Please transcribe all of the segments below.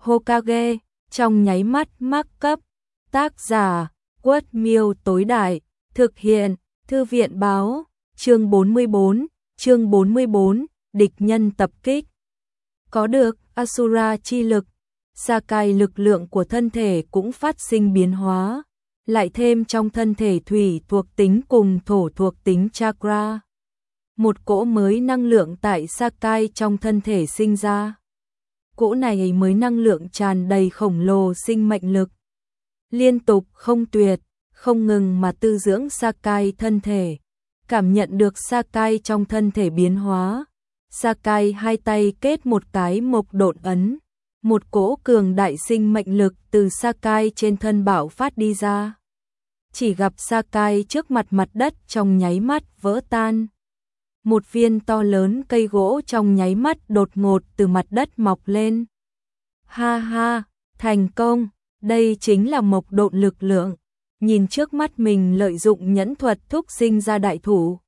Hokage, trong nháy mắt mắc cấp. Tác giả, Quất Miêu tối đại, thực hiện, Thư viện báo, chương 44, địch nhân tập kích. Có được Asura chi lực, Sakai lực lượng của thân thể cũng phát sinh biến hóa, lại thêm trong thân thể thủy thuộc tính cùng thổ thuộc tính chakra. Một cỗ mới năng lượng tại Sakai trong thân thể sinh ra. Cỗ này mới năng lượng tràn đầy khổng lồ sinh mệnh lực. Liên tục không tuyệt, không ngừng mà tư dưỡng Sakai thân thể. Cảm nhận được Sakai trong thân thể biến hóa. Sakai hai tay kết một cái mộc độn ấn. Một cỗ cường đại sinh mệnh lực từ Sakai trên thân bạo phát đi ra. Chỉ gặp Sakai trước mặt đất trong nháy mắt vỡ tan. Một viên to lớn cây gỗ trong nháy mắt đột ngột từ mặt đất mọc lên. Ha ha, thành công, đây chính là mộc độn lực lượng. Nhìn trước mắt mình lợi dụng nhẫn thuật thúc sinh ra đại thủ.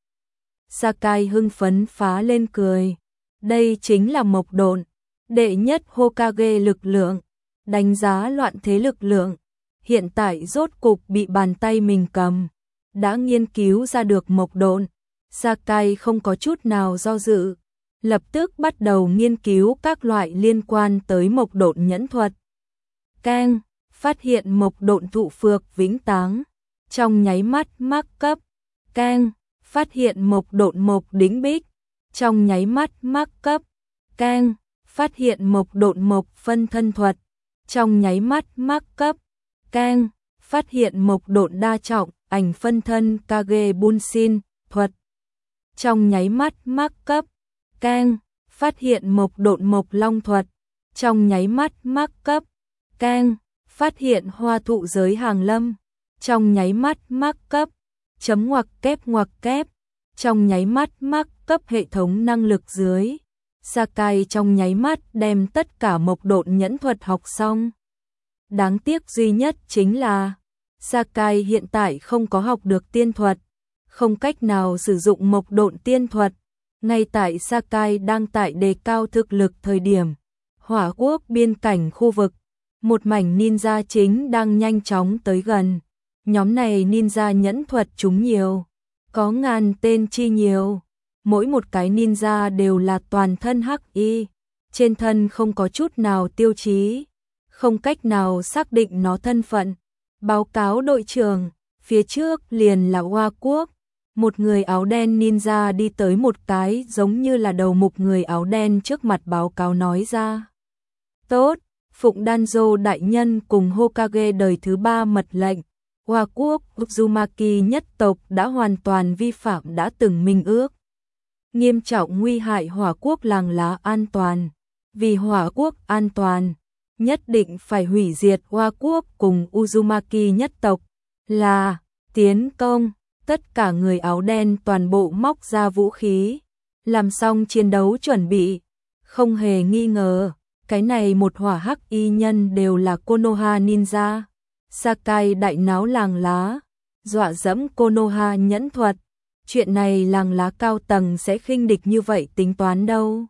Sakai hưng phấn phá lên cười. Đây chính là mộc độn, đệ nhất Hokage lực lượng, đánh giá loạn thế lực lượng. Hiện tại rốt cục bị bàn tay mình cầm, đã nghiên cứu ra được mộc độn. Sakai không có chút nào do dự, lập tức bắt đầu nghiên cứu các loại liên quan tới mộc độn nhẫn thuật. Keng, phát hiện mộc độn thụ phược vĩnh táng, trong nháy mắt mắc cấp. Keng, phát hiện mộc độn mộc đĩnh bích, trong nháy mắt mắc cấp. Keng, phát hiện mộc độn mộc phân thân thuật, trong nháy mắt mắc cấp. Keng, phát hiện mộc độn đa trọng ảnh phân thân Kage Bunshin thuật, trong nháy mắt mắc cấp. Keng, phát hiện mộc độn mộc long thuật, trong nháy mắt mắc cấp. Keng, phát hiện hoa thụ giới hàng lâm, trong nháy mắt mắc cấp. Chấm ngoặc kép, trong nháy mắt mắc cấp hệ thống năng lực dưới. Sakai trong nháy mắt đem tất cả mộc độn nhẫn thuật học xong. Đáng tiếc duy nhất chính là Sakai hiện tại không có học được tiên thuật, không cách nào sử dụng mộc độn tiên thuật. Ngay tại Sakai đang tại đề cao thực lực thời điểm, Hỏa Quốc biên cảnh khu vực, một mảnh ninja chính đang nhanh chóng tới gần. Nhóm này ninja nhẫn thuật chúng nhiều, có ngàn tên chi nhiều. Mỗi một cái ninja đều là toàn thân hắc y, trên thân không có chút nào tiêu chí, không cách nào xác định nó thân phận. Báo cáo đội trưởng, phía trước liền là Hoa Quốc. Một người áo đen ninja đi tới một cái giống như là đầu mục người áo đen trước mặt báo cáo nói ra. Tốt, phụng Danzo đại nhân cùng Hokage đời thứ 3 mật lệnh. Hoa Quốc Uzumaki nhất tộc đã hoàn toàn vi phạm đã từng minh ước, nghiêm trọng nguy hại Hỏa Quốc làng lá an toàn. Vì Hỏa Quốc an toàn, nhất định phải hủy diệt Hoa Quốc cùng Uzumaki nhất tộc. Là tiến công. Tất cả người áo đen toàn bộ móc ra vũ khí, làm xong chiến đấu chuẩn bị. Không hề nghi ngờ, cái này một hỏa hắc y nhân đều là Konoha ninja. Sakai đại náo làng lá, dọa dẫm Konoha nhẫn thuật. Chuyện này làng lá cao tầng sẽ khinh địch như vậy tính toán đâu.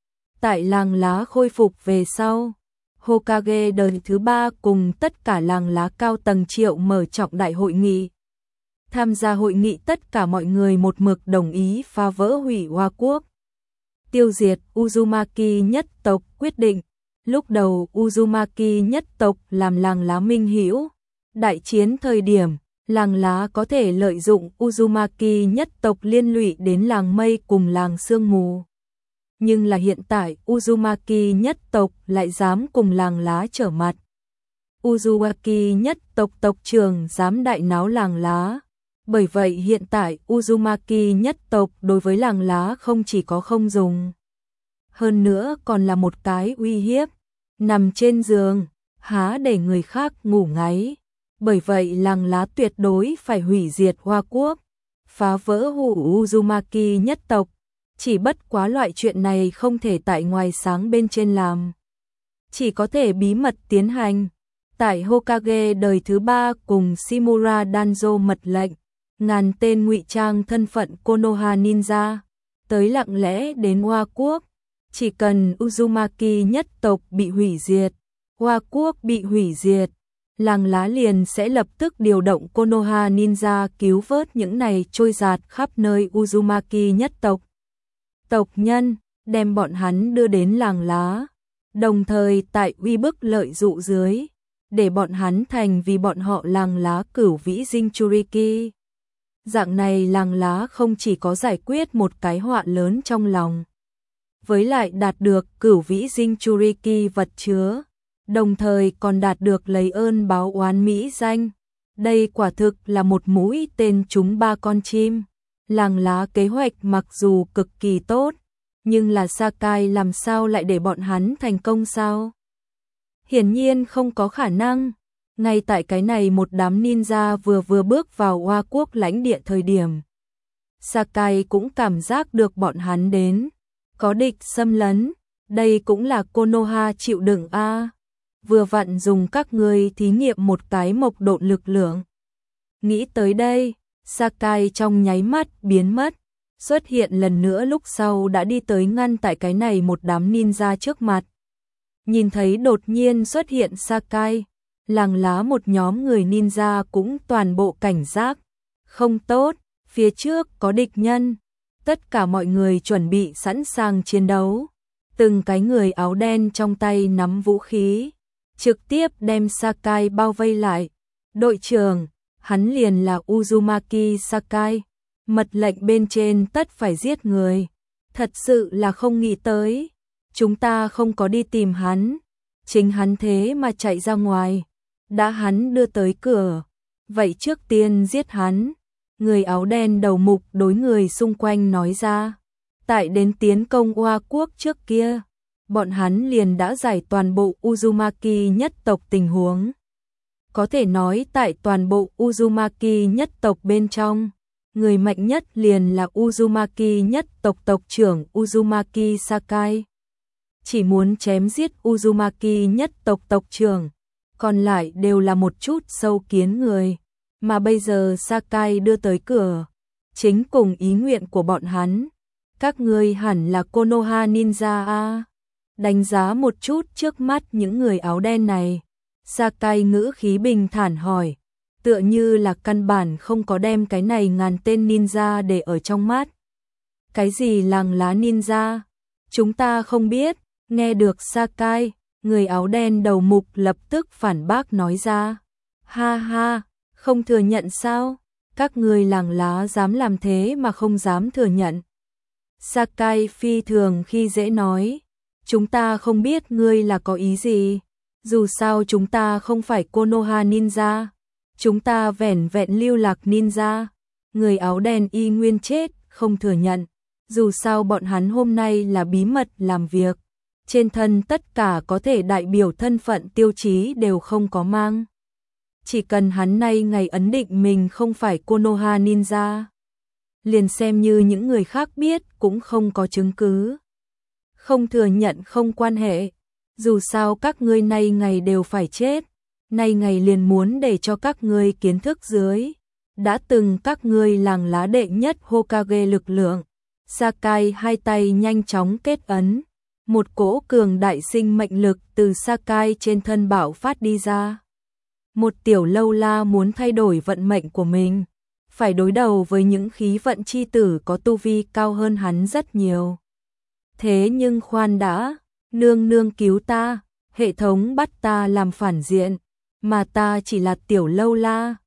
Tại làng lá khôi phục về sau, Hokage đời thứ 3 cùng tất cả làng lá cao tầng triệu mở trọng đại hội nghị. Tham gia hội nghị tất cả mọi người một mực đồng ý phá vỡ hủy Hoa Quốc, tiêu diệt Uzumaki nhất tộc. Quyết định lúc đầu Uzumaki nhất tộc làm làng lá minh hữu, đại chiến thời điểm làng lá có thể lợi dụng Uzumaki nhất tộc liên lụy đến làng mây cùng làng sương mù. Nhưng là hiện tại Uzumaki nhất tộc lại dám cùng làng lá trở mặt. Uzumaki nhất tộc tộc trưởng dám đại náo làng lá. Bởi vậy hiện tại Uzumaki nhất tộc đối với làng lá không chỉ có không dùng, hơn nữa còn là một cái uy hiếp. Nằm trên giường, há để người khác ngủ ngáy. Bởi vậy làng lá tuyệt đối phải hủy diệt Hoa Quốc, phá vỡ hủ Uzumaki nhất tộc. Chỉ bất quá loại chuyện này không thể tại ngoài sáng bên trên làm, chỉ có thể bí mật tiến hành. Tại Hokage đời thứ 3 cùng Shimura Danzo mật lệnh, ngàn tên ngụy trang thân phận Konoha ninja tới lặng lẽ đến Hoa Quốc. Chỉ cần Uzumaki nhất tộc bị hủy diệt, Hoa quốc bị hủy diệt, làng lá liền sẽ lập tức điều động Konoha ninja cứu vớt những này trôi dạt khắp nơi Uzumaki nhất tộc. Tộc nhân, đem bọn hắn đưa đến làng lá, đồng thời tại uy bức lợi dụ dưới, để bọn hắn thành vì bọn họ làng lá cửu vĩ Jinchuriki. Dạng này làng lá không chỉ có giải quyết một cái họa lớn trong lòng, với lại đạt được cửu vĩ Jinchuriki vật chứa, đồng thời còn đạt được lấy ơn báo oán mỹ danh. Đây quả thực là một mũi tên trúng ba con chim. Làng lá kế hoạch mặc dù cực kỳ tốt, nhưng là Sakai làm sao lại để bọn hắn thành công sao? Hiển nhiên không có khả năng. Ngay tại cái này một đám ninja vừa bước vào Hoa quốc lãnh địa thời điểm, Sakai cũng cảm giác được bọn hắn đến, có địch xâm lấn, đây cũng là Konoha chịu đựng a. Vừa vặn dùng các ngươi thí nghiệm một cái mộc độn lực lượng. Nghĩ tới đây, Sakai trong nháy mắt biến mất, xuất hiện lần nữa lúc sau đã đi tới ngăn tại cái này một đám ninja trước mặt. Nhìn thấy đột nhiên xuất hiện Sakai, làng lá một nhóm người ninja cũng toàn bộ cảnh giác. Không tốt, phía trước có địch nhân. Tất cả mọi người chuẩn bị sẵn sàng chiến đấu. Từng cái người áo đen trong tay nắm vũ khí, trực tiếp đem Sakai bao vây lại. Đội trưởng, hắn liền là Uzumaki Sakai. Mật lệnh bên trên tất phải giết người. Thật sự là không nghĩ tới. Chúng ta không có đi tìm hắn. Chính hắn thế mà chạy ra ngoài. Đã hắn đưa tới cửa. Vậy trước tiên giết hắn. Người áo đen đầu mục đối người xung quanh nói ra. Tại đến tiến công Hoa quốc trước kia, bọn hắn liền đã giải toàn bộ Uzumaki nhất tộc tình huống. Có thể nói tại toàn bộ Uzumaki nhất tộc bên trong, người mạnh nhất liền là Uzumaki nhất tộc tộc trưởng Uzumaki Sakai. Chỉ muốn chém giết Uzumaki nhất tộc tộc trưởng, còn lại đều là một chút sâu kiến người. Mà bây giờ Sakai đưa tới cửa, chính cùng ý nguyện của bọn hắn. Các ngươi hẳn là Konoha ninja a. Đánh giá một chút trước mắt những người áo đen này, Sakai ngữ khí bình thản hỏi, tựa như là căn bản không có đem cái này ngàn tên ninja để ở trong mắt. Cái gì làng lá ninja? Chúng ta không biết. Nghe được Sakai, người áo đen đầu mục lập tức phản bác nói ra. Ha ha, không thừa nhận sao? Các người làng lá dám làm thế mà không dám thừa nhận. Sakai phi thường khi dễ nói, chúng ta không biết ngươi là có ý gì. Dù sao chúng ta không phải Konoha ninja, chúng ta vẻn vẹn lưu lạc ninja. Người áo đen y nguyên chết, không thừa nhận. Dù sao bọn hắn hôm nay là bí mật làm việc, trên thân tất cả có thể đại biểu thân phận tiêu chí đều không có mang. Chỉ cần hắn nay ngày ấn định mình không phải Konoha ninja, liền xem như những người khác biết cũng không có chứng cứ. Không thừa nhận không quan hệ, dù sao các ngươi nay ngày đều phải chết, nay ngày liền muốn để cho các ngươi kiến thức dưới. Đã từng các ngươi làng lá đệ nhất Hokage lực lượng. Sakai hai tay nhanh chóng kết ấn, một cỗ cường đại sinh mệnh lực từ Sakai trên thân bạo phát đi ra. Một tiểu lâu la muốn thay đổi vận mệnh của mình, phải đối đầu với những khí vận chi tử có tu vi cao hơn hắn rất nhiều. Thế nhưng khoan đã, nương nương cứu ta, hệ thống bắt ta làm phản diện, mà ta chỉ là tiểu lâu la,